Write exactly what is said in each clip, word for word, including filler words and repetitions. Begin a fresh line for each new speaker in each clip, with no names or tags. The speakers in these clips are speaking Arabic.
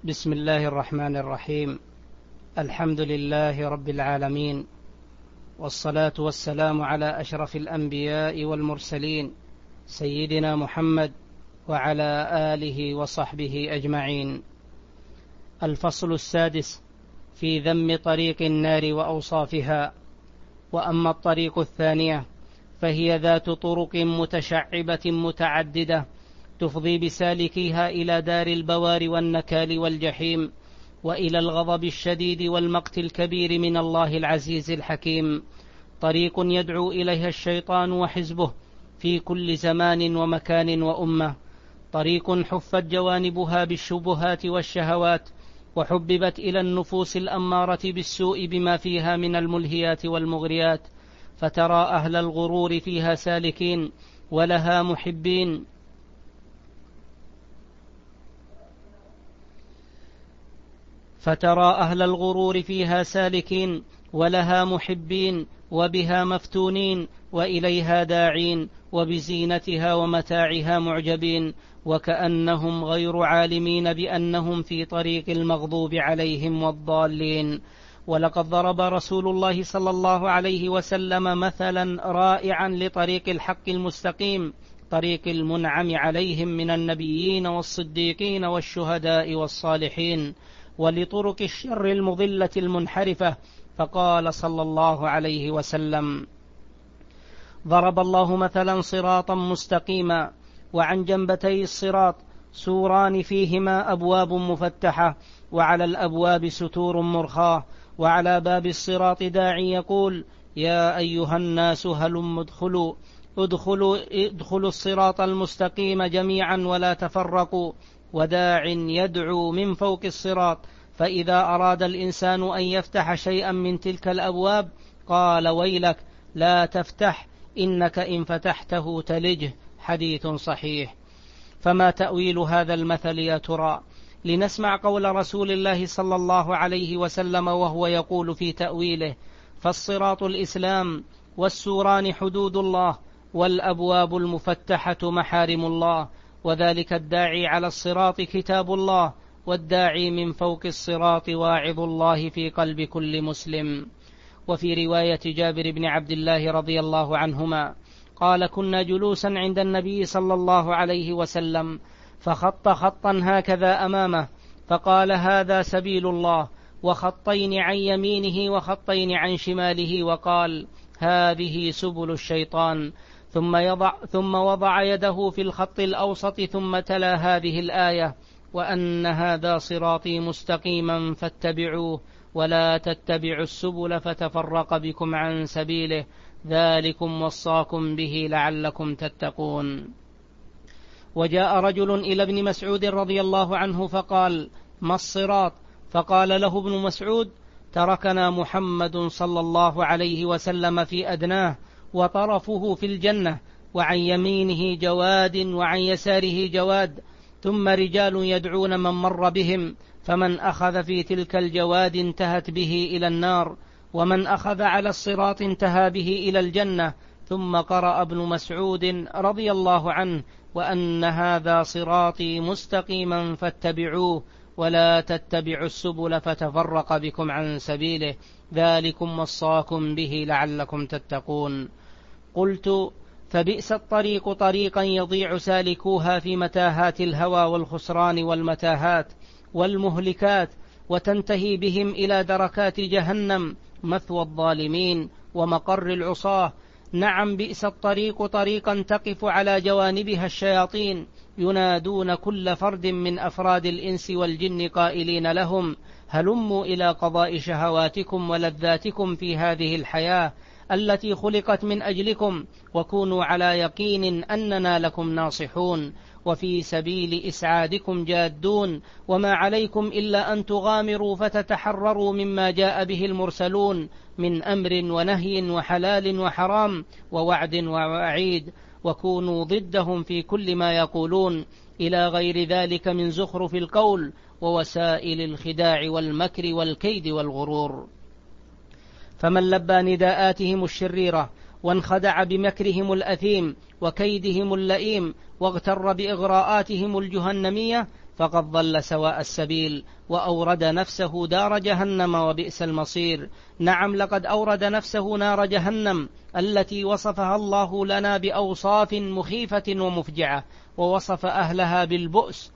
بسم الله الرحمن الرحيم. الحمد لله رب العالمين، والصلاة والسلام على أشرف الأنبياء والمرسلين سيدنا محمد وعلى آله وصحبه أجمعين. الفصل السادس في ذم طريق النار وأوصافها. وأما الطريق الثانية فهي ذات طرق متشعبة متعددة تفضي بسالكيها إلى دار البوار والنكال والجحيم، وإلى الغضب الشديد والمقت الكبير من الله العزيز الحكيم. طريق يدعو إليها الشيطان وحزبه في كل زمان ومكان وأمة. طريق حفت جوانبها بالشبهات والشهوات، وحببت إلى النفوس الأمارة بالسوء بما فيها من الملهيات والمغريات، فترى أهل الغرور فيها سالكين ولها محبين فترى أهل الغرور فيها سالكين ولها محبين وبها مفتونين وإليها داعين، وبزينتها ومتاعها معجبين، وكأنهم غير عالمين بأنهم في طريق المغضوب عليهم والضالين. ولقد ضرب رسول الله صلى الله عليه وسلم مثلا رائعا لطريق الحق المستقيم، طريق المنعم عليهم من النبيين والصديقين والشهداء والصالحين، ولطرق الشر المضلة المنحرفة. فقال صلى الله عليه وسلم: ضرب الله مثلا صراطا مستقيما، وعن جنبتي الصراط سوران فيهما أبواب مفتحة، وعلى الأبواب ستور مرخاة، وعلى باب الصراط داعي يقول: يا أيها الناس هلم ادخلوا ادخلوا ادخلوا الصراط المستقيم جميعا ولا تفرقوا، وداع يدعو من فوق الصراط، فإذا أراد الإنسان أن يفتح شيئا من تلك الأبواب قال: ويلك لا تفتح، إنك إن فتحته تلجه. حديث صحيح. فما تأويل هذا المثل يا ترى؟ لنسمع قول رسول الله صلى الله عليه وسلم وهو يقول في تأويله: فالصراط الإسلام، والسوران حدود الله، والأبواب المفتحة محارم الله، وذلك الداعي على الصراط كتاب الله، والداعي من فوق الصراط واعظ الله في قلب كل مسلم. وفي رواية جابر بن عبد الله رضي الله عنهما قال: كنا جلوسا عند النبي صلى الله عليه وسلم، فخط خطا هكذا أمامه، فقال: هذا سبيل الله، وخطين عن يمينه وخطين عن شماله، وقال: هذه سبل الشيطان. ثم, يضع ثم وضع يده في الخط الأوسط، ثم تلا هذه الآية: وأن هذا صراطي مستقيما فاتبعوه ولا تتبعوا السبل فتفرق بكم عن سبيله، ذلكم وصاكم به لعلكم تتقون. وجاء رجل إلى ابن مسعود رضي الله عنه فقال: ما الصراط؟ فقال له ابن مسعود: تركنا محمد صلى الله عليه وسلم في أدناه، وطرفه في الجنة، وعن يمينه جواد وعن يساره جواد، ثم رجال يدعون من مر بهم، فمن أخذ في تلك الجواد انتهت به إلى النار، ومن أخذ على الصراط انتهى به إلى الجنة. ثم قرأ ابن مسعود رضي الله عنه: وأن هذا صراطي مستقيما فاتبعوه ولا تتبعوا السبل فتفرق بكم عن سبيله، ذلكم وصاكم به لعلكم تتقون. قلت: فبئس الطريق طريقا يضيع سالكوها في متاهات الهوى والخسران والمتاهات والمهلكات، وتنتهي بهم إلى دركات جهنم مثوى الظالمين ومقر العصاة. نعم، بئس الطريق طريقا تقف على جوانبها الشياطين، ينادون كل فرد من أفراد الإنس والجن قائلين لهم: هلموا إلى قضاء شهواتكم ولذاتكم في هذه الحياة التي خلقت من أجلكم، وكونوا على يقين أننا لكم ناصحون، وفي سبيل إسعادكم جادون، وما عليكم إلا أن تغامروا فتتحرروا مما جاء به المرسلون من أمر ونهي وحلال وحرام ووعد ووعيد، وكونوا ضدهم في كل ما يقولون، إلى غير ذلك من زخرف القول ووسائل الخداع والمكر والكيد والغرور. فمن لبى نداءاتهم الشريرة وانخدع بمكرهم الأثيم وكيدهم اللئيم واغتر بإغراءاتهم الجهنمية، فقد ضل سواء السبيل وأورد نفسه دار جهنم وبئس المصير. نعم، لقد أورد نفسه نار جهنم التي وصفها الله لنا بأوصاف مخيفة ومفجعة، ووصف أهلها بالبؤس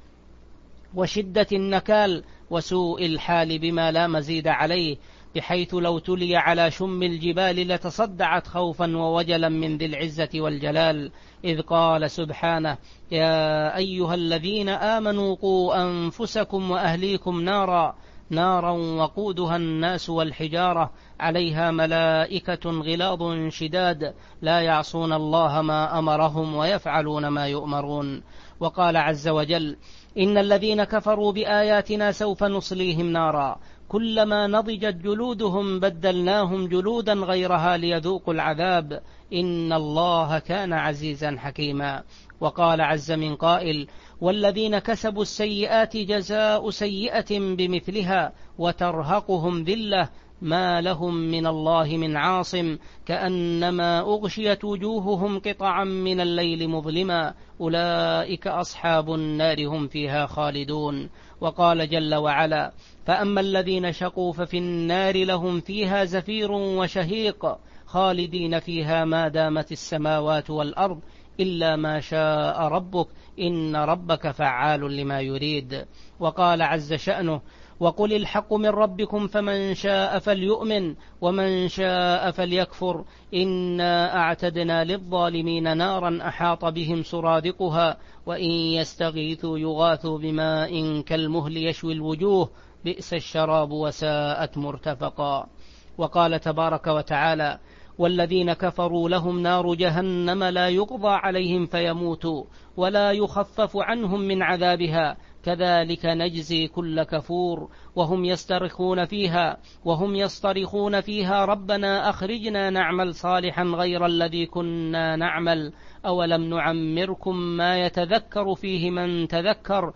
وشدة النكال وسوء الحال بما لا مزيد عليه، بحيث لو تلي على شم الجبال لتصدعت خوفا ووجلا من ذي العزة والجلال، إذ قال سبحانه: يا أيها الذين آمنوا قوا أنفسكم وأهليكم نارا نارا وقودها الناس والحجارة عليها ملائكة غلاظ شداد لا يعصون الله ما أمرهم ويفعلون ما يؤمرون. وقال عز وجل: إن الذين كفروا بآياتنا سوف نصليهم نارا كلما نضجت جلودهم بدلناهم جلودا غيرها ليذوقوا العذاب إن الله كان عزيزا حكيما. وقال عز من قائل: والذين كسبوا السيئات جزاء سيئة بمثلها وترهقهم ذلة ما لهم من الله من عاصم كأنما أغشيت وجوههم قطعا من الليل مظلما أولئك أصحاب النار هم فيها خالدون. وقال جل وعلا: فأما الذين شقوا ففي النار لهم فيها زفير وشهيق خالدين فيها ما دامت السماوات والأرض إلا ما شاء ربك إن ربك فعال لما يريد. وقال عز شأنه: وقل الحق من ربكم فمن شاء فليؤمن ومن شاء فليكفر إنا أعتدنا للظالمين نارا أحاط بهم سرادقها وإن يستغيثوا يغاثوا بماء كالمهل يشوي الوجوه بئس الشراب وساءت مرتفقا. وقال تبارك وتعالى: والذين كفروا لهم نار جهنم لا يقضى عليهم فيموتوا ولا يخفف عنهم من عذابها كذلك نجزي كل كفور وهم يسترخون فيها وهم يصطرخون فيها ربنا أخرجنا نعمل صالحا غير الذي كنا نعمل أولم نعمركم ما يتذكر فيه من تذكر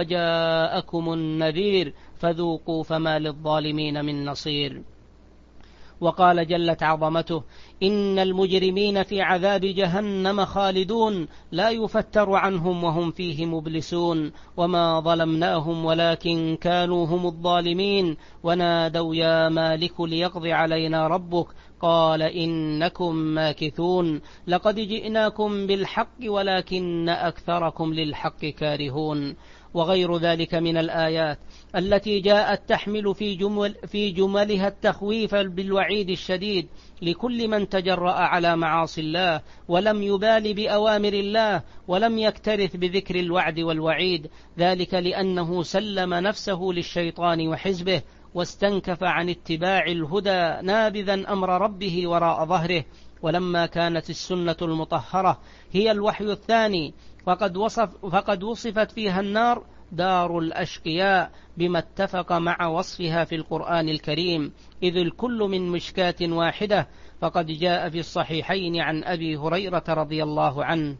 وجاءكم النذير فذوقوا فما للظالمين من نصير. وقال جلت عظمته: إن المجرمين في عذاب جهنم خالدون لا يفتر عنهم وهم فيه مبلسون وما ظلمناهم ولكن كانوا هم الظالمين ونادوا يا مالك ليقضي علينا ربك قال إنكم ماكثون لقد جئناكم بالحق ولكن أكثركم للحق كارهون. وغير ذلك من الآيات التي جاءت تحمل في, جمل في جملها التخويف بالوعيد الشديد لكل من تجرأ على معاصي الله ولم يبال بأوامر الله ولم يكترث بذكر الوعد والوعيد، ذلك لأنه سلم نفسه للشيطان وحزبه واستنكف عن اتباع الهدى نابذا أمر ربه وراء ظهره. ولما كانت السنة المطهرة هي الوحي الثاني فقد, وصف فقد وصفت فيها النار دار الأشقياء بما اتفق مع وصفها في القرآن الكريم، إذ الكل من مشكاة واحدة. فقد جاء في الصحيحين عن أبي هريرة رضي الله عنه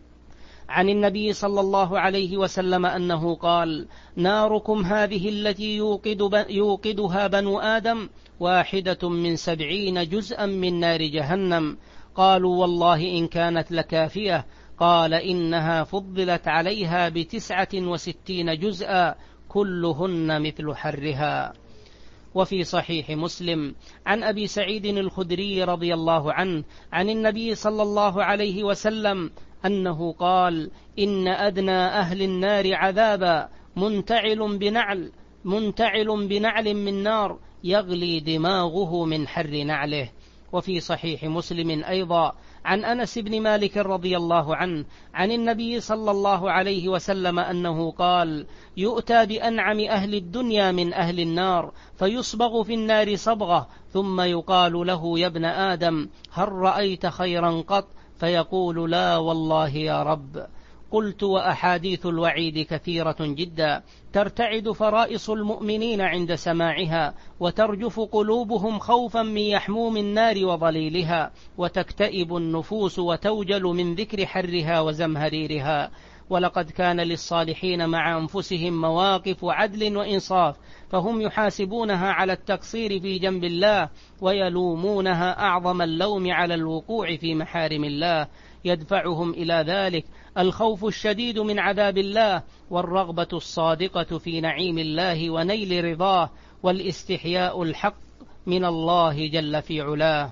عن النبي صلى الله عليه وسلم أنه قال: ناركم هذه التي يوقد يوقدها بنو آدم واحدة من سبعين جزءا من نار جهنم. قالوا: والله إن كانت لكافية. قال: إنها فضلت عليها بتسعة وستين جزءا كلهن مثل حرها. وفي صحيح مسلم عن أبي سعيد الخدري رضي الله عنه عن النبي صلى الله عليه وسلم أنه قال: إن أدنى أهل النار عذابا منتعل بنعل منتعل بنعل من نار يغلي دماغه من حر نعله. وفي صحيح مسلم أيضا عن أنس بن مالك رضي الله عنه عن النبي صلى الله عليه وسلم أنه قال: يؤتى بأنعم أهل الدنيا من أهل النار فيصبغ في النار صبغة ثم يقال له: يا ابن آدم هل رأيت خيرا قط؟ فيقول: لا والله يا رب. قلت: وأحاديث الوعيد كثيرة جدا ترتعد فرائص المؤمنين عند سماعها وترجف قلوبهم خوفا من يحموم النار وضليلها وتكتئب النفوس وتوجل من ذكر حرها وزمهريرها. ولقد كان للصالحين مع أنفسهم مواقف عدل وإنصاف فهم يحاسبونها على التقصير في جنب الله ويلومونها أعظم اللوم على الوقوع في محارم الله. يدفعهم إلى ذلك: الخوف الشديد من عذاب الله، والرغبة الصادقة في نعيم الله ونيل رضاه، والاستحياء الحق من الله جل في علاه.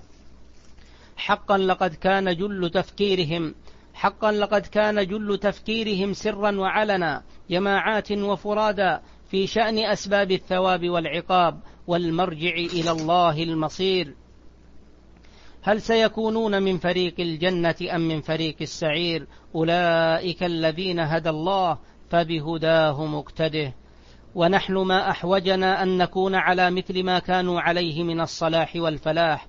حقا لقد كان جل تفكيرهم حقا لقد كان جل تفكيرهم سرا وعلنا، جماعات وفرادا، في شأن أسباب الثواب والعقاب والمرجع إلى الله المصير. هل سيكونون من فريق الجنة أم من فريق السعير؟ أولئك الذين هدى الله فبهداه مقتده. ونحن ما أحوجنا أن نكون على مثل ما كانوا عليه من الصلاح والفلاح،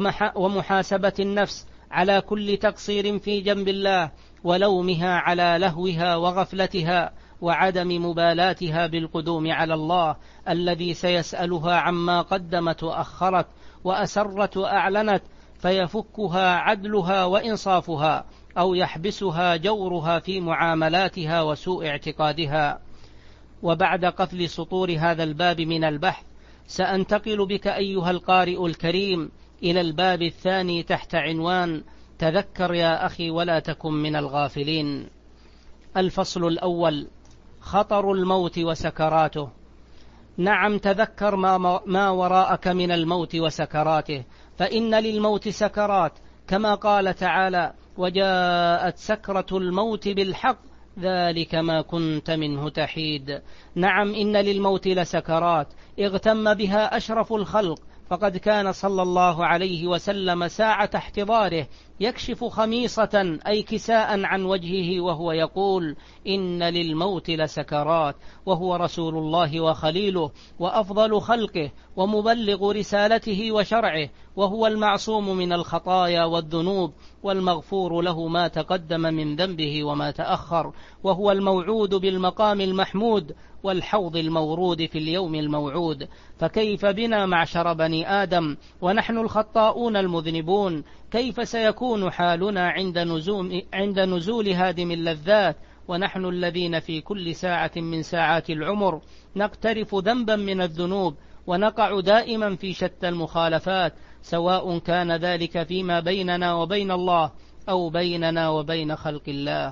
ومحاسبة النفس على كل تقصير في جنب الله، ولومها على لهوها وغفلتها، وعدم مبالاتها بالقدوم على الله الذي سيسألها عما قدمت وأخرت وأسرت وأعلنت، فيفكها عدلها وإنصافها، أو يحبسها جورها في معاملاتها وسوء اعتقادها. وبعد قفل سطور هذا الباب من البحث، سأنتقل بك أيها القارئ الكريم إلى الباب الثاني تحت عنوان: تذكر يا أخي ولا تكن من الغافلين. الفصل الأول: خطر الموت وسكراته. نعم، تذكر ما, ما وراءك من الموت وسكراته، فإن للموت سكرات، كما قال تعالى: وجاءت سكرة الموت بالحق ذلك ما كنت منه تحيد. نعم، إن للموت لسكرات اغتم بها أشرف الخلق، فقد كان صلى الله عليه وسلم ساعة احتضاره يكشف خميصة أي كساء عن وجهه وهو يقول: إن للموت لسكرات، وهو رسول الله وخليله وأفضل خلقه ومبلغ رسالته وشرعه، وهو المعصوم من الخطايا والذنوب، والمغفور له ما تقدم من ذنبه وما تأخر، وهو الموعود بالمقام المحمود والحوض المورود في اليوم الموعود. فكيف بنا معشر بني آدم ونحن الخطاؤون المذنبون؟ كيف سيكون حالنا عند نزول, عند نزول هادم اللذات، ونحن الذين في كل ساعة من ساعات العمر نقترف ذنبا من الذنوب، ونقع دائما في شتى المخالفات، سواء كان ذلك فيما بيننا وبين الله أو بيننا وبين خلق الله.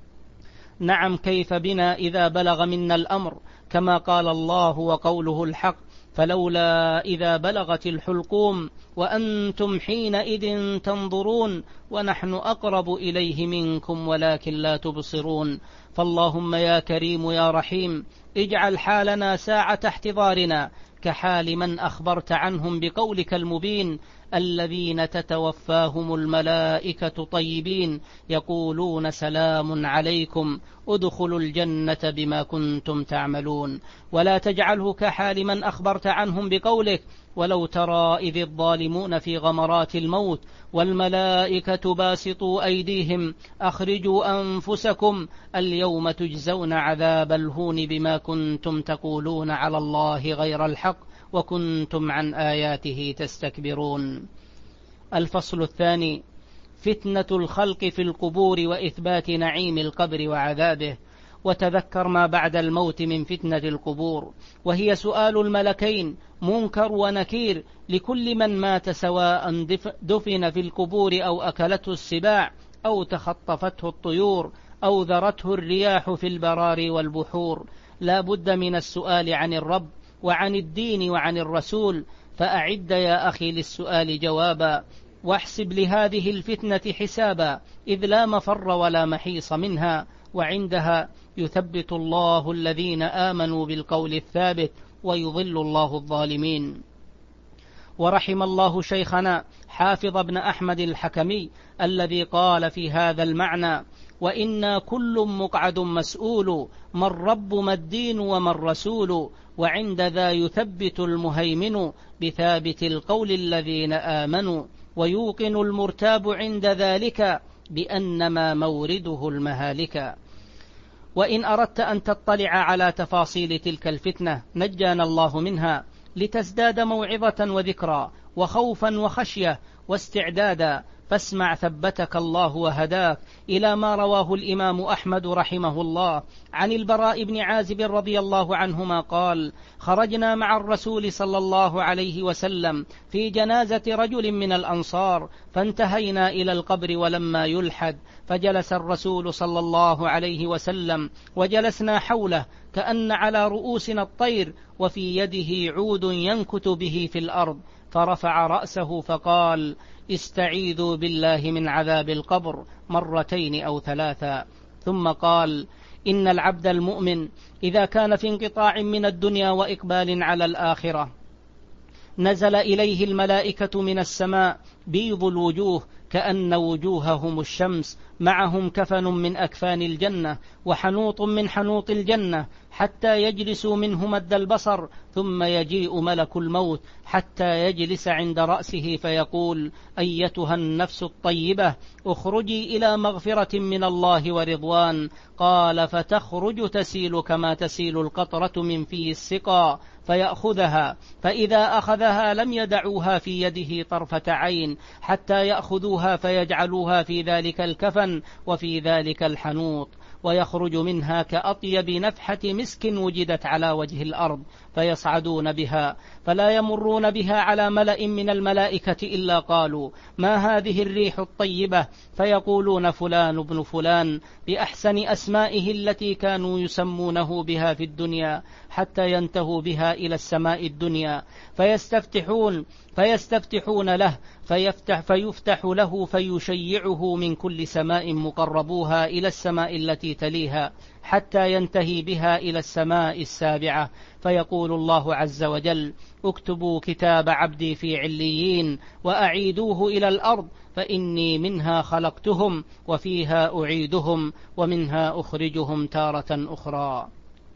نعم، كيف بنا إذا بلغ منا الأمر كما قال الله وقوله الحق: فلولا إذا بلغت الحلقوم وأنتم حينئذ تنظرون ونحن أقرب إليه منكم ولكن لا تبصرون. فاللهم يا كريم يا رحيم، اجعل حالنا ساعة احتضارنا كحال من أخبرت عنهم بقولك المبين: الذين تتوفاهم الملائكة طيبين يقولون سلام عليكم ادخلوا الجنة بما كنتم تعملون. ولا تجعله كحال من أخبرت عنهم بقولك: ولو ترى إذ الظالمون في غمرات الموت والملائكة باسطوا أيديهم أخرجوا أنفسكم اليوم تجزون عذاب الهون بما كنتم تقولون على الله غير الحق وكنتم عن آياته تستكبرون. الفصل الثاني: فتنة الخلق في القبور وإثبات نعيم القبر وعذابه. وتذكر ما بعد الموت من فتنة القبور، وهي سؤال الملكين منكر ونكير لكل من مات، سواء دفن في القبور أو أكلته السباع أو تخطفته الطيور أو ذرته الرياح في البرار والبحور. لا بد من السؤال عن الرب وعن الدين وعن الرسول، فأعد يا أخي للسؤال جوابا، واحسب لهذه الفتنة حسابا، إذ لا مفر ولا محيص منها، وعندها يثبت الله الذين آمنوا بالقول الثابت ويضل الله الظالمين. ورحم الله شيخنا حافظ بن أحمد الحكمي الذي قال في هذا المعنى: وإنا كل مقعد مسؤول، ما الرب ما الدين وما الرسول، وعند ذا يثبت المهيمن بثابت القول الذين آمنوا، ويوقن المرتاب عند ذلك بأنما مورده المهالك. وإن أردت أن تطلع على تفاصيل تلك الفتنة نجانا الله منها، لتزداد موعظة وذكرى وخوفا وخشية واستعدادا، فاسمع ثبتك الله وهداك، إلى ما رواه الإمام أحمد رحمه الله عن البراء بن عازب رضي الله عنهما قال: خرجنا مع الرسول صلى الله عليه وسلم في جنازة رجل من الأنصار، فانتهينا إلى القبر ولما يلحد، فجلس الرسول صلى الله عليه وسلم وجلسنا حوله كأن على رؤوسنا الطير، وفي يده عود ينكت به في الأرض، فرفع رأسه فقال: استعيذوا بالله من عذاب القبر مرتين أو ثلاثا. ثم قال: إن العبد المؤمن إذا كان في انقطاع من الدنيا وإقبال على الآخرة نزل إليه الملائكة من السماء بيض الوجوه كأن وجوههم الشمس، معهم كفن من أكفان الجنة وحنوط من حنوط الجنة، حتى يجلسوا منه مد البصر، ثم يجيء ملك الموت حتى يجلس عند رأسه فيقول: أيتها النفس الطيبة اخرجي إلى مغفرة من الله ورضوان. قال: فتخرج تسيل كما تسيل القطرة من في السقا، فيأخذها، فإذا أخذها لم يدعوها في يده طرفة عين حتى يأخذوها فيجعلوها في ذلك الكفن وفي ذلك الحنوط، ويخرج منها كأطيب نفحة مسك وجدت على وجه الأرض، فيصعدون بها فلا يمرون بها على ملأ من الملائكة إلا قالوا: ما هذه الريح الطيبة؟ فيقولون: فلان ابن فلان، بأحسن أسمائه التي كانوا يسمونه بها في الدنيا، حتى ينتهوا بها إلى السماء الدنيا، فيستفتحون فيستفتحون له فيفتح, فيفتح له فيشيعه من كل سماء مقربوها إلى السماء التي تليها، حتى ينتهي بها إلى السماء السابعة، فيقول الله عز وجل: اكتبوا كتاب عبدي في عليين وأعيدوه إلى الأرض، فإني منها خلقتهم وفيها أعيدهم ومنها أخرجهم تارة أخرى.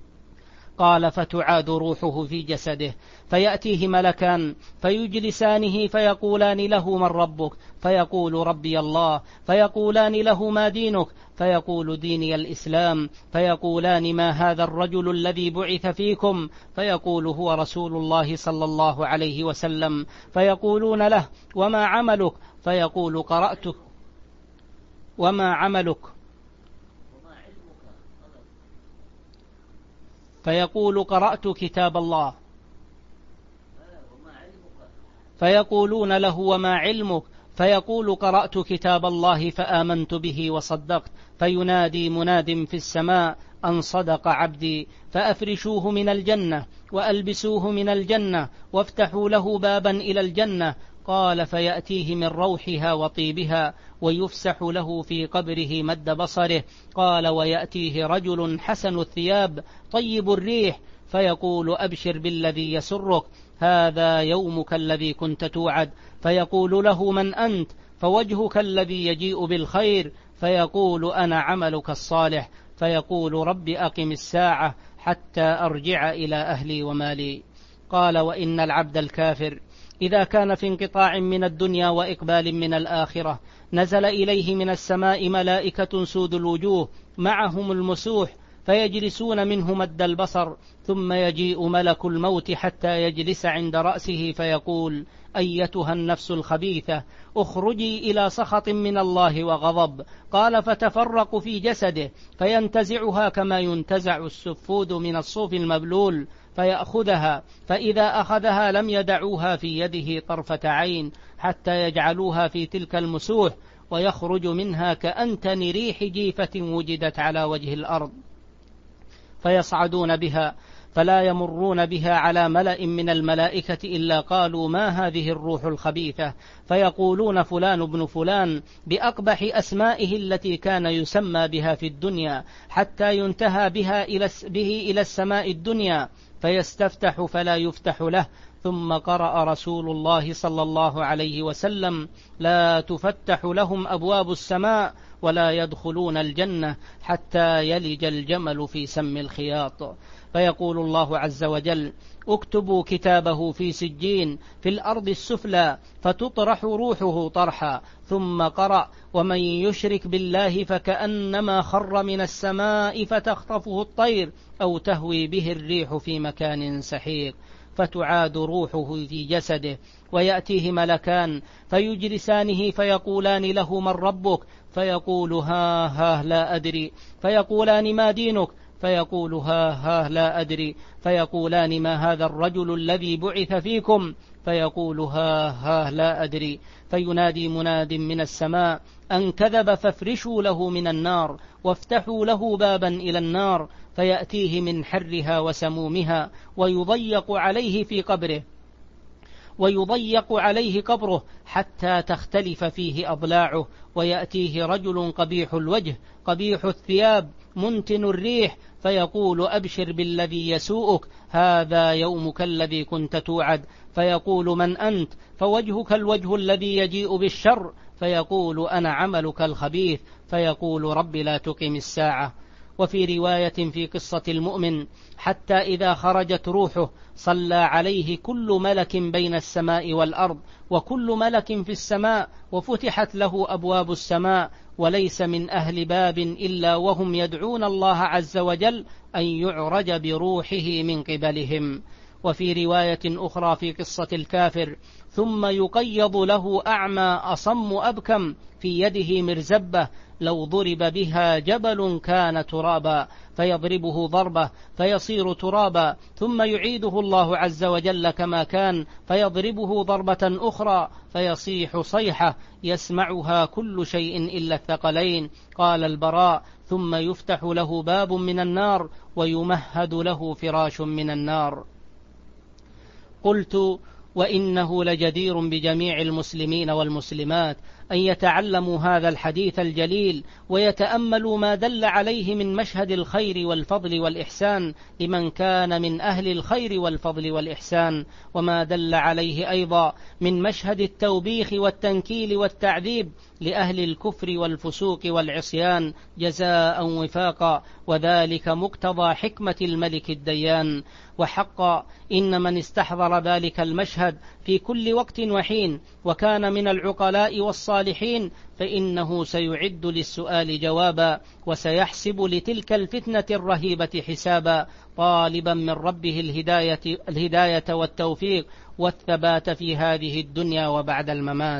قال: فتعاد روحه في جسده، فيأتيه ملكان فيجلسانه فيقولان له: من ربك؟ فيقول: ربي الله. فيقولان له: ما دينك؟ فيقول: ديني الإسلام. فيقولان: ما هذا الرجل الذي بعث فيكم؟ فيقول: هو رسول الله صلى الله عليه وسلم. فيقولون له: وما عملك؟ فيقول: قرأت. وما عملك؟ فيقول: قرأت كتاب الله. فيقولون له: وما علمك؟ فيقول: قرأت كتاب الله فآمنت به وصدقت. فينادي مناد في السماء: أن صدق عبدي، فأفرشوه من الجنة وألبسوه من الجنة وافتحوا له بابا إلى الجنة. قال: فيأتيه من روحها وطيبها ويفسح له في قبره مد بصره. قال: ويأتيه رجل حسن الثياب طيب الريح، فيقول: أبشر بالذي يسرك، هذا يومك الذي كنت توعد. فيقول له: من أنت؟ فوجهك الذي يجيء بالخير. فيقول: أنا عملك الصالح. فيقول: رب أقم الساعة حتى أرجع إلى أهلي ومالي. قال: وإن العبد الكافر إذا كان في انقطاع من الدنيا وإقبال من الآخرة نزل إليه من السماء ملائكة سود الوجوه معهم المسوح، فيجلسون منه مد البصر، ثم يجيء ملك الموت حتى يجلس عند رأسه فيقول: أيتها النفس الخبيثة اخرجي إلى سخط من الله وغضب. قال: فتفرق في جسده فينتزعها كما ينتزع السفود من الصوف المبلول، فيأخذها، فإذا أخذها لم يدعوها في يده طرفة عين حتى يجعلوها في تلك المسوح، ويخرج منها كأنتن ريح جيفة وجدت على وجه الأرض، فيصعدون بها فلا يمرون بها على ملأ من الملائكة إلا قالوا: ما هذه الروح الخبيثة؟ فيقولون: فلان ابن فلان، بأقبح أسمائه التي كان يسمى بها في الدنيا، حتى ينتهى بها إلى به إلى السماء الدنيا، فيستفتح فلا يفتح له. ثم قرأ رسول الله صلى الله عليه وسلم: لا تفتح لهم أبواب السماء ولا يدخلون الجنة حتى يلج الجمل في سم الخياط. فيقول الله عز وجل: اكتبوا كتابه في سجين في الأرض السفلى، فتطرح روحه طرحا. ثم قرأ: ومن يشرك بالله فكأنما خر من السماء فتخطفه الطير أو تهوي به الريح في مكان سحيق. فتعاد روحه في جسده، ويأتيه ملكان فيجلسانه فيقولان له: من ربك؟ فيقول: ها ها لا أدري. فيقولان: ما دينك؟ فيقول: ها ها لا أدري. فيقولان: ما هذا الرجل الذي بعث فيكم؟ فيقول: ها ها لا أدري. فينادي مناد من السماء: أن كذب فافرشوا له من النار وافتحوا له بابا إلى النار، فيأتيه من حرها وسمومها ويضيق عليه في قبره ويضيق عليه قبره حتى تختلف فيه أضلاعه، ويأتيه رجل قبيح الوجه قبيح الثياب منتن الريح، فيقول: أبشر بالذي يسوءك، هذا يومك الذي كنت توعد. فيقول: من أنت؟ فوجهك الوجه الذي يجيء بالشر. فيقول: أنا عملك الخبيث. فيقول: رب لا تقم الساعة. وفي رواية في قصة المؤمن: حتى إذا خرجت روحه صلى عليه كل ملك بين السماء والأرض، وكل ملك في السماء، وفتحت له أبواب السماء، وليس من أهل باب إلا وهم يدعون الله عز وجل أن يعرج بروحه من قبلهم. وفي رواية أخرى في قصة الكافر: ثم يقيض له أعمى أصم أبكم في يده مرزبة، لو ضرب بها جبل كان ترابا، فيضربه ضربة فيصير ترابا، ثم يعيده الله عز وجل كما كان فيضربه ضربة أخرى فيصيح صيحة يسمعها كل شيء إلا الثقلين. قال البراء: ثم يفتح له باب من النار ويمهد له فراش من النار. قلت: وإنه لجدير بجميع المسلمين والمسلمات أن يتعلموا هذا الحديث الجليل ويتأملوا ما دل عليه من مشهد الخير والفضل والإحسان لمن كان من أهل الخير والفضل والإحسان، وما دل عليه أيضا من مشهد التوبيخ والتنكيل والتعذيب لأهل الكفر والفسوق والعصيان جزاء وفاقا، وذلك مقتضى حكمة الملك الديان. وحقا إن من استحضر ذلك المشهد في كل وقت وحين وكان من العقلاء والصالحين فإنه سيعد للسؤال جوابا، وسيحسب لتلك الفتنة الرهيبة حسابا، طالبا من ربه الهداية, الهداية والتوفيق والثبات في هذه الدنيا وبعد الممات.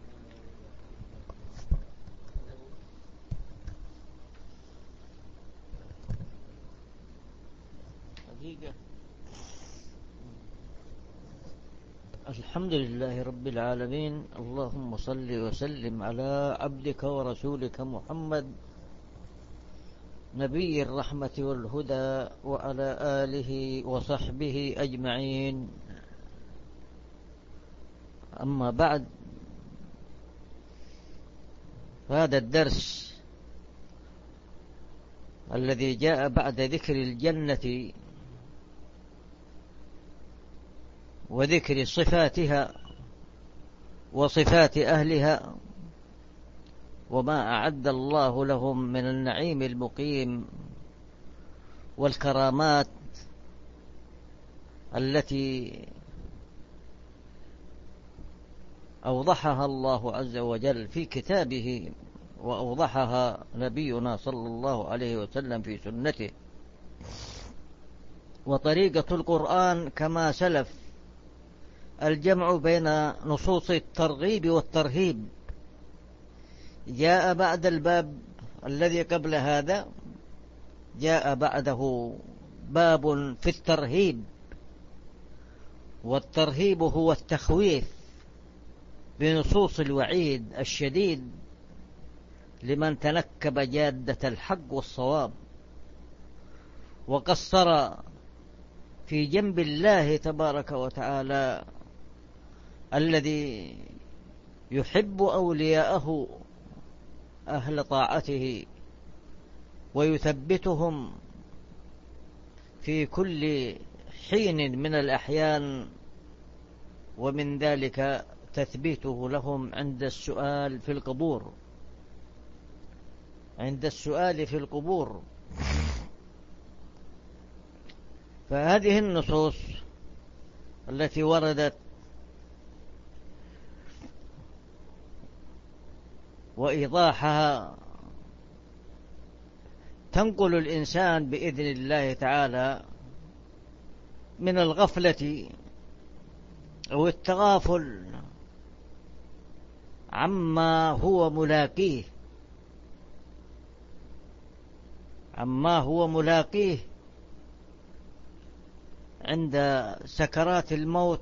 الحمد لله رب العالمين، اللهم صل وسلم على عبدك ورسولك محمد نبي الرحمة والهدى وعلى آله وصحبه أجمعين. أما بعد، هذا الدرس الذي جاء بعد ذكر الجنة وذكر صفاتها وصفات أهلها وما أعد الله لهم من النعيم المقيم والكرامات التي أوضحها الله عز وجل في كتابه وأوضحها نبينا صلى الله عليه وسلم في سنته. وطريقة القرآن كما سلف الجمع بين نصوص الترغيب والترهيب. جاء بعد الباب الذي قبل هذا جاء بعده باب في الترهيب، والترهيب هو التخويف بنصوص الوعيد الشديد لمن تنكب جادة الحق والصواب وقصر في جنب الله تبارك وتعالى الذي يحب أولياءه أهل طاعته ويثبتهم في كل حين من الأحيان، ومن ذلك تثبيته لهم عند السؤال في القبور عند السؤال في القبور. فهذه النصوص التي وردت وإيضاحها تنقل الإنسان بإذن الله تعالى من الغفلة أو التغافل عما هو ملاقيه عما هو ملاقيه عند سكرات الموت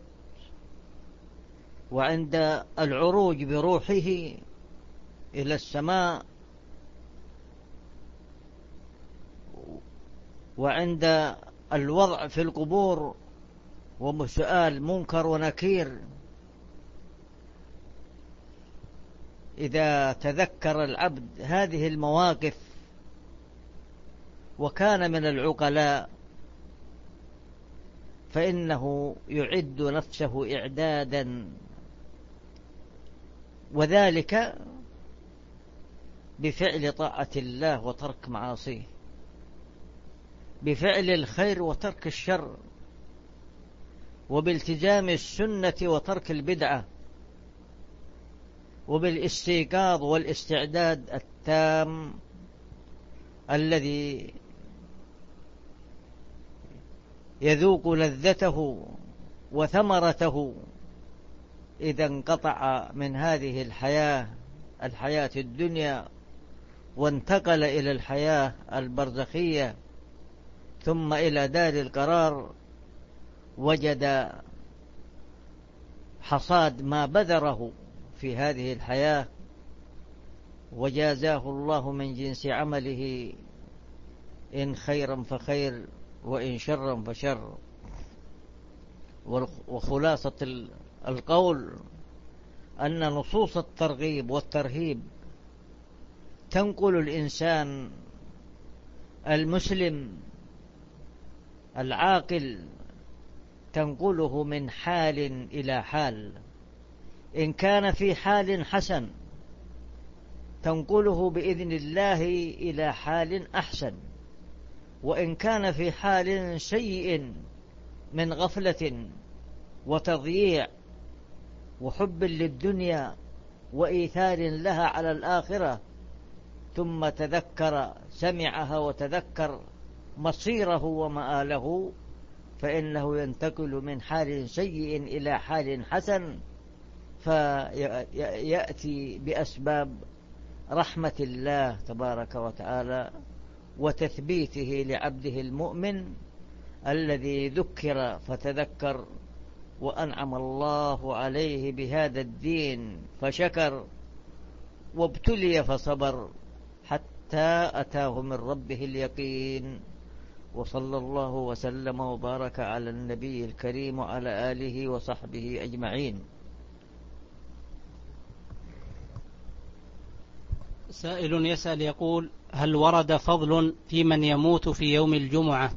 وعند العروج بروحه إلى السماء وعند الوضع في القبور وسؤال منكر ونكير. إذا تذكر العبد هذه المواقف وكان من العقلاء فإنه يعد نفسه إعدادا، وذلك بفعل طاعة الله وترك معاصيه، بفعل الخير وترك الشر، وبالتزام السنة وترك البدعة، وبالاستيقاظ والاستعداد التام الذي يذوق لذته وثمرته إذا انقطع من هذه الحياة الحياة الدنيا وانتقل إلى الحياة البرزخية ثم إلى دار القرار، وجد حصاد ما بذره في هذه الحياة، وجازاه الله من جنس عمله، إن خيرا فخير وإن شرا فشر. وخلاصة القول أن نصوص الترغيب والترهيب تنقل الإنسان المسلم العاقل، تنقله من حال إلى حال. إن كان في حال حسن تنقله بإذن الله إلى حال أحسن، وإن كان في حال سيء من غفلة وتضييع وحب للدنيا وإيثار لها على الآخرة، ثم تذكر سمعها وتذكر مصيره ومآله، فإنه ينتقل من حال سيء إلى حال حسن، فيأتي بأسباب رحمة الله تبارك وتعالى وتثبيته لعبده المؤمن الذي ذكر فتذكر وأنعم الله عليه بهذا الدين فشكر، وابتلي فصبر حتى أتاه من ربه اليقين. وصلى الله وسلم وبارك على النبي الكريم وعلى آله وصحبه أجمعين.
سائل يسأل يقول: هل ورد فضل في من يموت في يوم الجمعة؟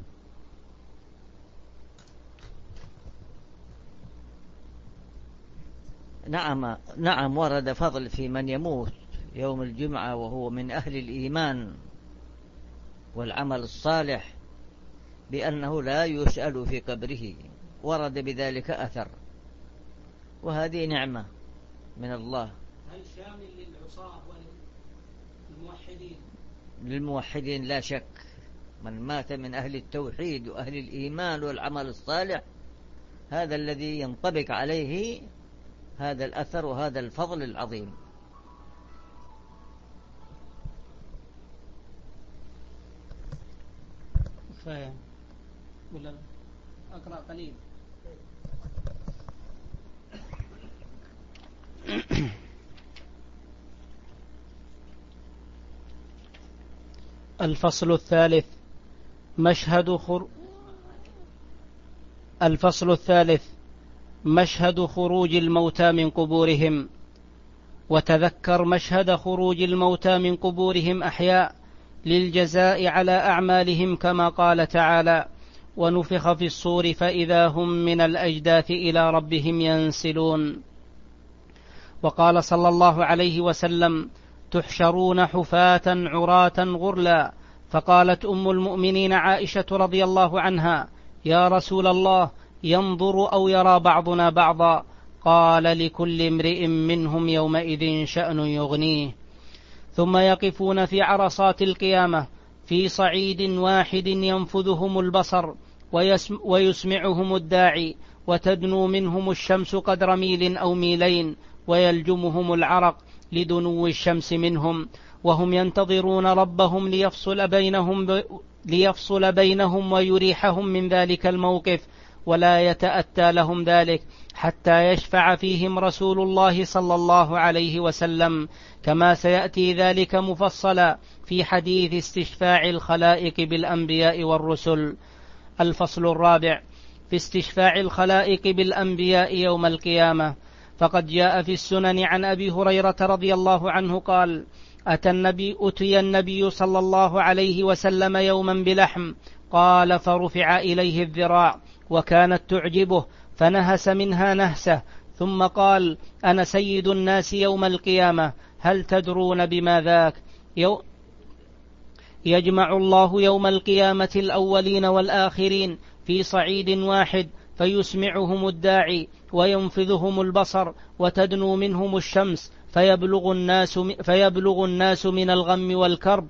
نعم نعم ورد فضل في من يموت يوم الجمعة وهو من أهل الإيمان والعمل الصالح، بأنه لا يسأل في قبره، ورد بذلك أثر، وهذه نعمة من الله.
هل شامل للعصاة والموحدين؟
للموحدين لا شك، من مات من أهل التوحيد وأهل الإيمان والعمل الصالح هذا الذي ينطبق عليه هذا الأثر وهذا الفضل العظيم.
كفاية ولا أقرأ قليل؟ الفصل الثالث مشهد خر... الفصل الثالث مشهد خروج الموتى من قبورهم. وتذكر مشهد خروج الموتى من قبورهم أحياء للجزاء على أعمالهم، كما قال تعالى: ونفخ في الصور فإذا هم من الأجداث إلى ربهم ينسلون. وقال صلى الله عليه وسلم: تحشرون حفاة عراة غرلا. فقالت أم المؤمنين عائشة رضي الله عنها: يا رسول الله، ينظر أو يرى بعضنا بعضا؟ قال: لكل امرئ منهم يومئذ شأن يغنيه. ثم يقفون في عرصات القيامة في صعيد واحد ينفذهم البصر ويسمعهم الداعي وتدنو منهم الشمس قدر ميل أو ميلين، ويلجمهم العرق لدنو الشمس منهم، وهم ينتظرون ربهم ليفصل بينهم, ب... ليفصل بينهم ويريحهم من ذلك الموقف، ولا يتأتى لهم ذلك حتى يشفع فيهم رسول الله صلى الله عليه وسلم، كما سيأتي ذلك مفصلا في حديث استشفاع الخلائق بالأنبياء والرسل. الفصل الرابع في استشفاع الخلائق بالأنبياء يوم القيامة. فقد جاء في السنن عن أبي هريرة رضي الله عنه قال: أتى النبي, أتي النبي صلى الله عليه وسلم يوما بلحم، قال: فرفع إليه الذراع وكانت تعجبه، فنهس منها نهسة، ثم قال: أنا سيد الناس يوم القيامة، هل تدرون بما ذاك؟ يو يجمع الله يوم القيامة الأولين والآخرين في صعيد واحد، فيسمعهم الداعي وينفذهم البصر، وتدنو منهم الشمس، فيبلغ الناس, فيبلغ الناس من الغم والكرب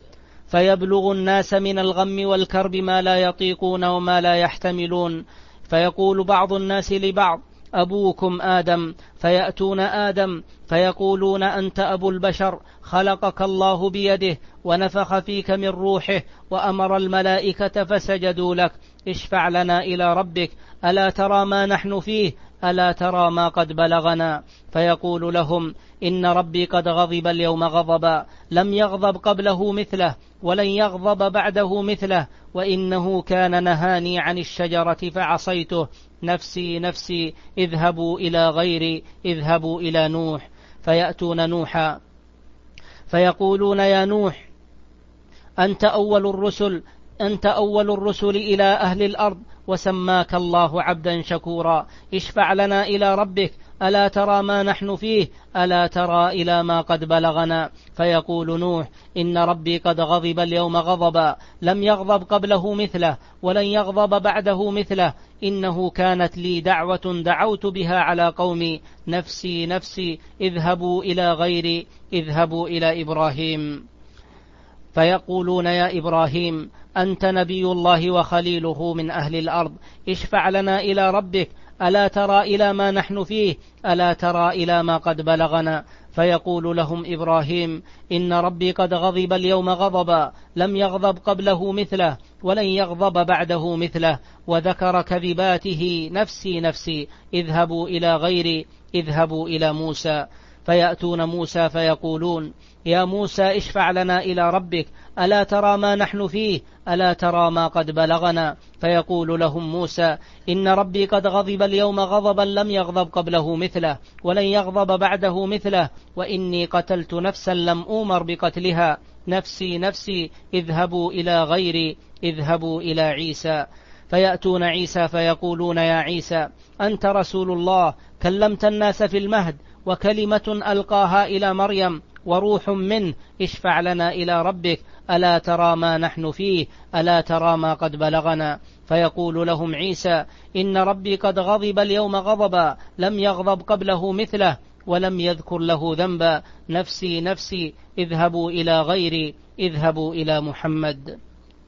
فيبلغ الناس من الغم والكرب ما لا يطيقون وما لا يحتملون، فيقول بعض الناس لبعض: أبوكم آدم، فيأتون آدم فيقولون: أنت أبو البشر، خلقك الله بيده ونفخ فيك من روحه وأمر الملائكة فسجدوا لك، اشفع لنا إلى ربك، ألا ترى ما نحن فيه، ألا ترى ما قد بلغنا؟ فيقول لهم: إن ربي قد غضب اليوم غضبا لم يغضب قبله مثله ولن يغضب بعده مثله، وإنه كان نهاني عن الشجرة فعصيته، نفسي نفسي، اذهبوا إلى غيري، اذهبوا إلى نوح. فيأتون نوحا فيقولون: يا نوح، أنت أول الرسل أنت أول الرسل إلى أهل الأرض، وسماك الله عبدا شكورا، اشفع لنا إلى ربك، ألا ترى ما نحن فيه، ألا ترى إلى ما قد بلغنا؟ فيقول نوح: إن ربي قد غضب اليوم غضبا لم يغضب قبله مثله ولن يغضب بعده مثله، إنه كانت لي دعوة دعوت بها على قومي، نفسي نفسي، اذهبوا إلى غيري، اذهبوا إلى إبراهيم. فيقولون: يا إبراهيم، أنت نبي الله وخليله من أهل الأرض، اشفع لنا إلى ربك، ألا ترى إلى ما نحن فيه، ألا ترى إلى ما قد بلغنا؟ فيقول لهم إبراهيم: إن ربي قد غضب اليوم غضبا لم يغضب قبله مثله ولن يغضب بعده مثله، وذكر كذباته، نفسي نفسي، اذهبوا إلى غيري، اذهبوا إلى موسى. فيأتون موسى فيقولون: يا موسى، اشفع لنا إلى ربك، ألا ترى ما نحن فيه، ألا ترى ما قد بلغنا؟ فيقول لهم موسى: إن ربي قد غضب اليوم غضبا لم يغضب قبله مثله ولن يغضب بعده مثله، وإني قتلت نفسا لم أؤمر بقتلها، نفسي نفسي، اذهبوا إلى غيري، اذهبوا إلى عيسى. فيأتون عيسى فيقولون: يا عيسى، أنت رسول الله، كلمت الناس في المهد، وكلمة ألقاها إلى مريم، وروح منه، اشفع لنا إلى ربك، ألا ترى ما نحن فيه، ألا ترى ما قد بلغنا؟ فيقول لهم عيسى: إن ربي قد غضب اليوم غضبا لم يغضب قبله مثله ولم يذكر له ذنبا، نفسي نفسي، اذهبوا إلى غيري، اذهبوا إلى محمد.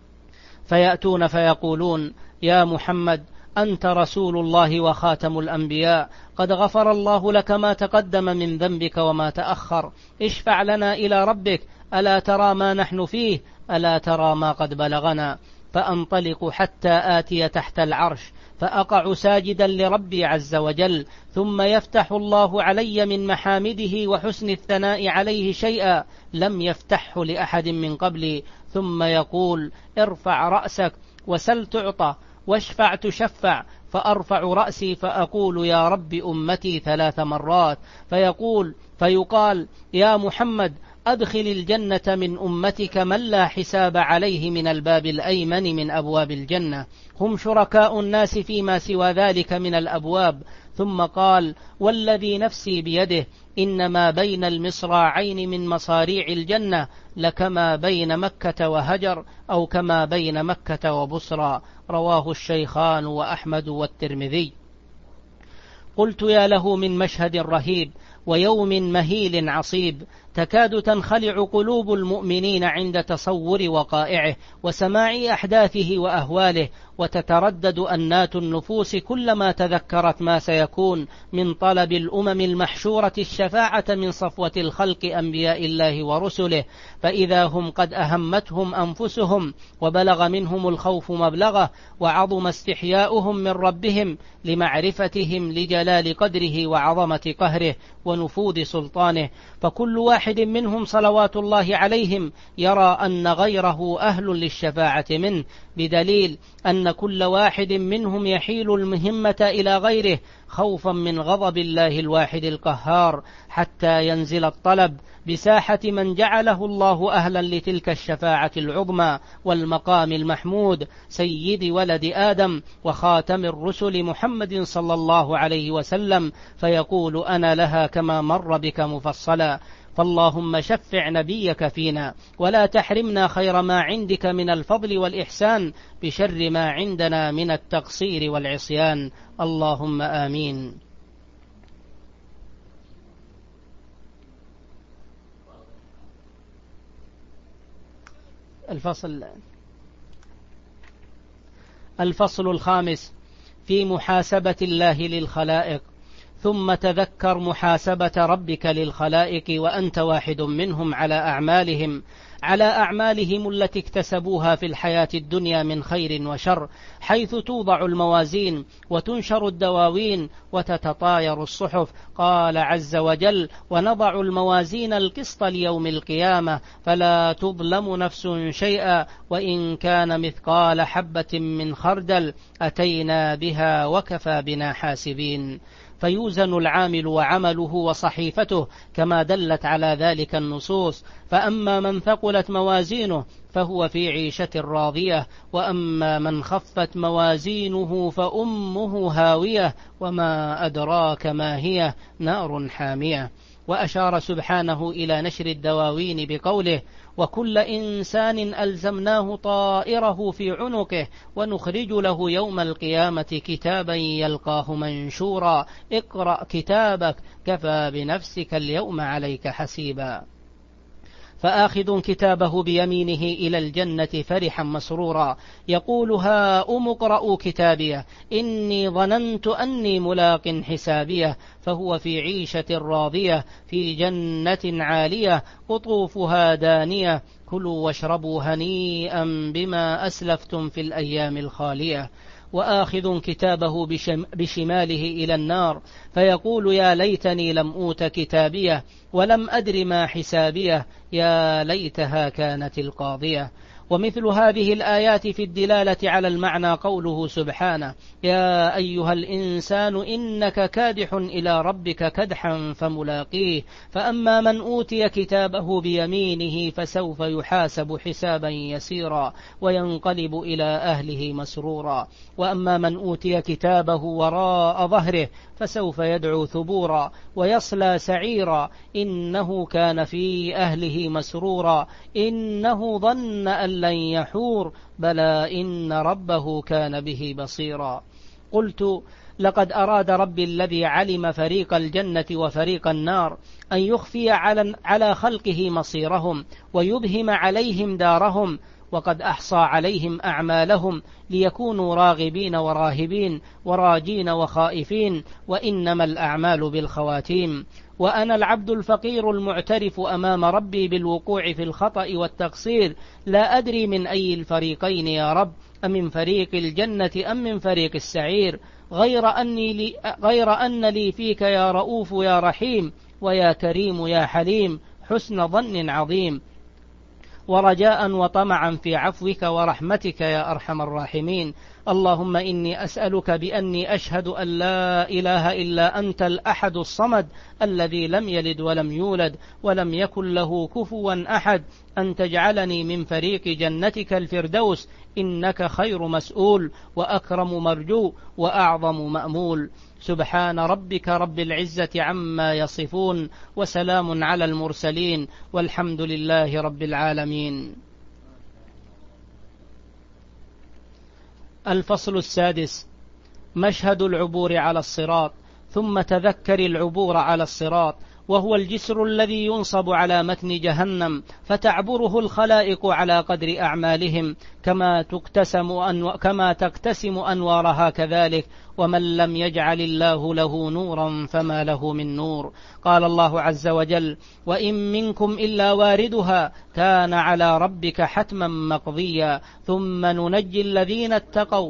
فيأتون فيقولون: يا محمد، أنت رسول الله وخاتم الأنبياء، قد غفر الله لك ما تقدم من ذنبك وما تأخر، اشفع لنا إلى ربك، ألا ترى ما نحن فيه، ألا ترى ما قد بلغنا؟ فأنطلق حتى آتي تحت العرش، فأقع ساجدا لربي عز وجل، ثم يفتح الله علي من محامده وحسن الثناء عليه شيئا لم يفتحه لأحد من قبلي، ثم يقول: ارفع رأسك وسل تعطى، واشفع تشفع. فأرفع رأسي فأقول: يا رب أمتي ثلاث مرات. فيقول فيقال: يا محمد، أدخل الجنة من أمتك من لا حساب عليه من الباب الأيمن من أبواب الجنة، هم شركاء الناس فيما سوى ذلك من الأبواب. ثم قال: والذي نفسي بيده، إنما بين المصراعين من مصاريع الجنة لكما بين مكة وهجر، أو كما بين مكة وبصرى. رواه الشيخان وأحمد والترمذي. قلت: يا له من مشهد رهيب، ويوم مهيل عصيب تكاد تنخلع قلوب المؤمنين عند تصور وقائعه وسماع أحداثه وأهواله، وتتردد أنات النفوس كلما تذكرت ما سيكون من طلب الأمم المحشورة الشفاعة من صفوة الخلق أنبياء الله ورسله، فإذا هم قد أهمتهم أنفسهم وبلغ منهم الخوف مبلغه، وعظم استحياؤهم من ربهم لمعرفتهم لجلال قدره وعظمة قهره ونفوذ سلطانه، فكل واحد منهم صلوات الله عليهم يرى أن غيره أهل للشفاعة منه، بدليل أن كل واحد منهم يحيل المهمة إلى غيره خوفا من غضب الله الواحد القهار، حتى ينزل الطلب بساحة من جعله الله أهلا لتلك الشفاعة العظمى والمقام المحمود، سيد ولد آدم وخاتم الرسل محمد صلى الله عليه وسلم، فيقول أنا لها كما مر بك مفصلا. فاللهم شفع نبيك فينا ولا تحرمنا خير ما عندك من الفضل والإحسان بشر ما عندنا من التقصير والعصيان، اللهم آمين. الفصل الفصل الخامس في محاسبة الله للخلائق. ثم تذكر محاسبة ربك للخلائق وأنت واحد منهم على أعمالهم على أعمالهم التي اكتسبوها في الحياة الدنيا من خير وشر، حيث توضع الموازين وتنشر الدواوين وتتطاير الصحف. قال عز وجل: ونضع الموازين القسط ليوم القيامة فلا تظلم نفس شيئا وإن كان مثقال حبة من خردل أتينا بها وكفى بنا حاسبين. فيوزن العامل وعمله وصحيفته كما دلت على ذلك النصوص، فأما من ثقلت موازينه فهو في عيشة راضية، وأما من خفت موازينه فأمه هاوية وما أدراك ما هي نار حامية. وأشار سبحانه إلى نشر الدواوين بقوله: وكل إنسان ألزمناه طائره في عنقه ونخرج له يوم القيامة كتابا يلقاه منشورا اقرأ كتابك كفى بنفسك اليوم عليك حسيبا. فآخذ كتابه بيمينه إلى الجنة فرحا مسرورا يقول: هاؤم اقرءوا كتابيه إني ظننت أني ملاق حسابيه. فهو في عيشة راضية في جنة عالية قطوفها دانية كلوا واشربوا هنيئا بما أسلفتم في الأيام الخالية. وآخذ كتابه بشماله إلى النار فيقول: يا ليتني لم أوت كتابيه ولم أدر ما حسابيه يا ليتها كانت القاضية. ومثل هذه الآيات في الدلالة على المعنى قوله سبحانه: يا أيها الإنسان إنك كادح إلى ربك كدحا فملاقيه. فأما من أوتي كتابه بيمينه فسوف يحاسب حسابا يسيرا وينقلب إلى أهله مسرورا. وأما من أوتي كتابه وراء ظهره فسوف يدعو ثبورا ويصلى سعيرا إنه كان في أهله مسرورا إنه ظن أن لن يحور بلى إن ربه كان به بصيرا. قلت: لقد أراد ربي الذي علم فريق الجنة وفريق النار أن يخفي على خلقه مصيرهم ويبهم عليهم دارهم، وقد أحصى عليهم أعمالهم ليكونوا راغبين وراهبين وراجين وخائفين، وإنما الأعمال بالخواتيم. وأنا العبد الفقير المعترف أمام ربي بالوقوع في الخطأ والتقصير، لا أدري من أي الفريقين يا رب، أم من فريق الجنة أم من فريق السعير، غير أني لي غير أن لي فيك يا رؤوف يا رحيم ويا كريم يا حليم حسن ظن عظيم، ورجاء وطمعا في عفوك ورحمتك يا أرحم الراحمين. اللهم إني أسألك بأني أشهد أن لا إله إلا أنت الأحد الصمد الذي لم يلد ولم يولد ولم يكن له كفوا أحد أن تجعلني من فريق جنتك الفردوس، إنك خير مسؤول وأكرم مرجو وأعظم مأمول. سبحان ربك رب العزة عما يصفون وسلام على المرسلين والحمد لله رب العالمين. الفصل السادس: مشهد العبور على الصراط. ثم تذكر العبور على الصراط وهو الجسر الذي ينصب على متن جهنم فتعبره الخلائق على قدر أعمالهم كما تقتسم أنو... كما تقتسم أنوارها كذلك، ومن لم يجعل الله له نورا فما له من نور. قال الله عز وجل: وإن منكم إلا واردها كان على ربك حتما مقضيا ثم ننجي الذين اتقوا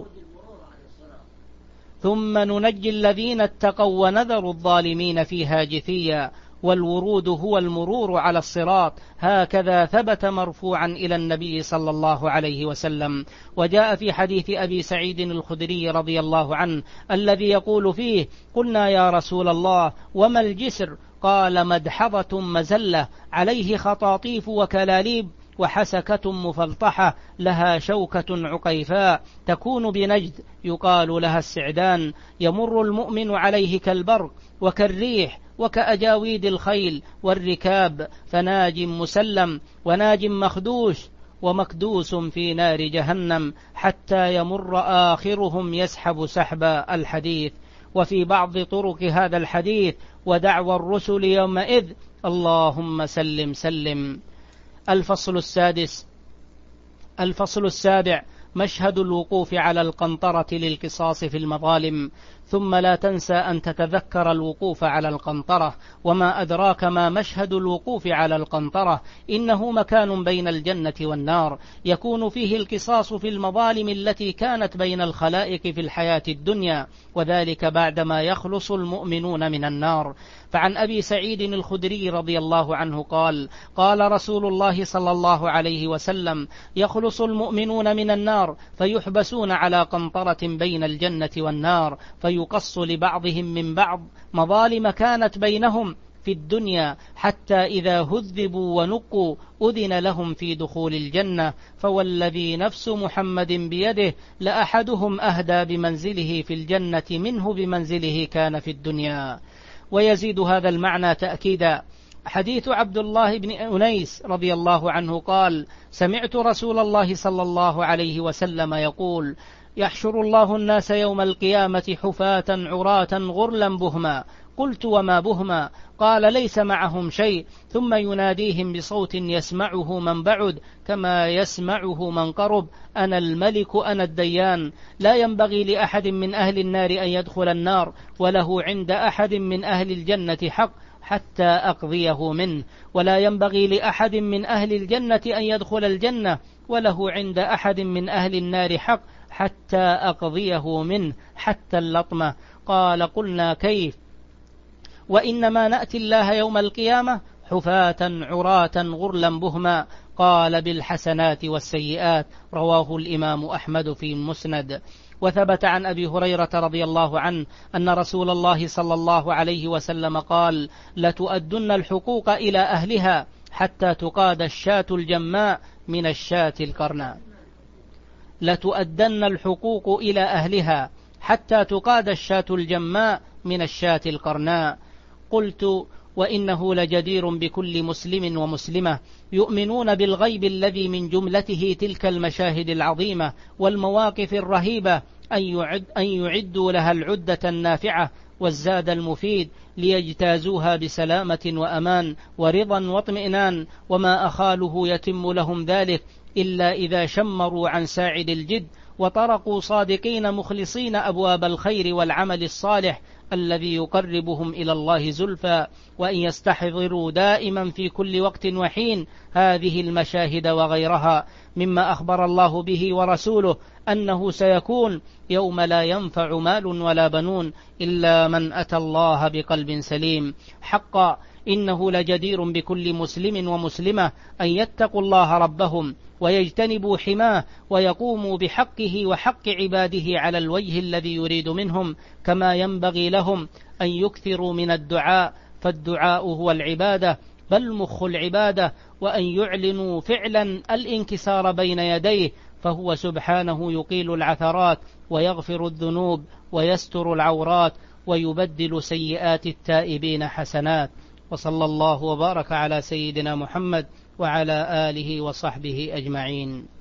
ثم ننجي الذين اتقوا ونذر الظالمين فيها جثيا. والورود هو المرور على الصراط، هكذا ثبت مرفوعا إلى النبي صلى الله عليه وسلم. وجاء في حديث أبي سعيد الخدري رضي الله عنه الذي يقول فيه: قلنا يا رسول الله وما الجسر؟ قال: مدحضة مزلة عليه خطاطيف وكلاليب وحسكة مفلطحة لها شوكة عقيفاء تكون بنجد يقال لها السعدان، يمر المؤمن عليه كالبرق وكالريح وكأجاويد الخيل والركاب، فناج مسلم وناج مخدوش ومكدوس في نار جهنم حتى يمر آخرهم يسحب سحبا. الحديث. وفي بعض طرق هذا الحديث: ودعوى الرسل يومئذ اللهم سلم سلم. الفصل السادس. الفصل السابع: مشهد الوقوف على القنطرة للقصاص في المظالم. ثم لا تنسى أن تتذكر الوقوف على القنطرة، وما أدراك ما مشهد الوقوف على القنطرة، إنه مكان بين الجنة والنار يكون فيه القصاص في المظالم التي كانت بين الخلائق في الحياة الدنيا، وذلك بعدما يخلص المؤمنون من النار. فعن أبي سعيد الخدري رضي الله عنه قال: قال رسول الله صلى الله عليه وسلم: يخلص المؤمنون من النار فيحبسون على قنطرة بين الجنة والنار، فيقص لبعضهم من بعض مظالم كانت بينهم في الدنيا، حتى إذا هذبوا ونقوا أذن لهم في دخول الجنة. فوالذي نفس محمد بيده لأحدهم أهدى بمنزله في الجنة منه بمنزله كان في الدنيا. ويزيد هذا المعنى تأكيدا حديث عبد الله بن أنيس رضي الله عنه قال: سمعت رسول الله صلى الله عليه وسلم يقول: يحشر الله الناس يوم القيامة حفاة عراة غرلا بهما. قلت: وما بهما؟ قال: ليس معهم شيء، ثم يناديهم بصوت يسمعه من بعد كما يسمعه من قرب: أنا الملك أنا الديان. لا ينبغي لأحد من أهل النار أن يدخل النار وله عند أحد من أهل الجنة حق حتى أقضيه منه، ولا ينبغي لأحد من أهل الجنة أن يدخل الجنة وله عند أحد من أهل النار حق حتى أقضيه منه حتى اللطمة. قال: قلنا: كيف؟ وإنما نأتي الله يوم القيامة حفاة عراة غرلا بهما. قال: بالحسنات والسيئات. رواه الإمام أحمد في المسند. وثبت عن أبي هريرة رضي الله عنه أن رسول الله صلى الله عليه وسلم قال: لتؤدن الحقوق إلى أهلها حتى تقاد الشاة الجماء من الشاة القرناء. لتؤدن الحقوق إلى أهلها حتى تقاد الشاة الجماء من الشاة القرناء. قلت: وإنه لجدير بكل مسلم ومسلمة يؤمنون بالغيب الذي من جملته تلك المشاهد العظيمة والمواقف الرهيبة أن, يعد أن يعدوا لها العدة النافعة والزاد المفيد ليجتازوها بسلامة وأمان ورضا واطمئنان، وما أخاله يتم لهم ذلك إلا إذا شمروا عن ساعد الجد وطرقوا صادقين مخلصين أبواب الخير والعمل الصالح الذي يقربهم إلى الله زلفى، وأن يستحضروا دائما في كل وقت وحين هذه المشاهد وغيرها مما أخبر الله به ورسوله أنه سيكون يوم لا ينفع مال ولا بنون إلا من أتى الله بقلب سليم. حقا إنه لجدير بكل مسلم ومسلمة أن يتقوا الله ربهم ويجتنبوا حماه ويقوموا بحقه وحق عباده على الوجه الذي يريد منهم، كما ينبغي لهم أن يكثروا من الدعاء، فالدعاء هو العبادة بل مخ العبادة، وأن يعلنوا فعلا الانكسار بين يديه، فهو سبحانه يقيل العثرات ويغفر الذنوب ويستر العورات ويبدل سيئات التائبين حسنات. وصلى الله وبارك على سيدنا محمد وعلى آله وصحبه أجمعين.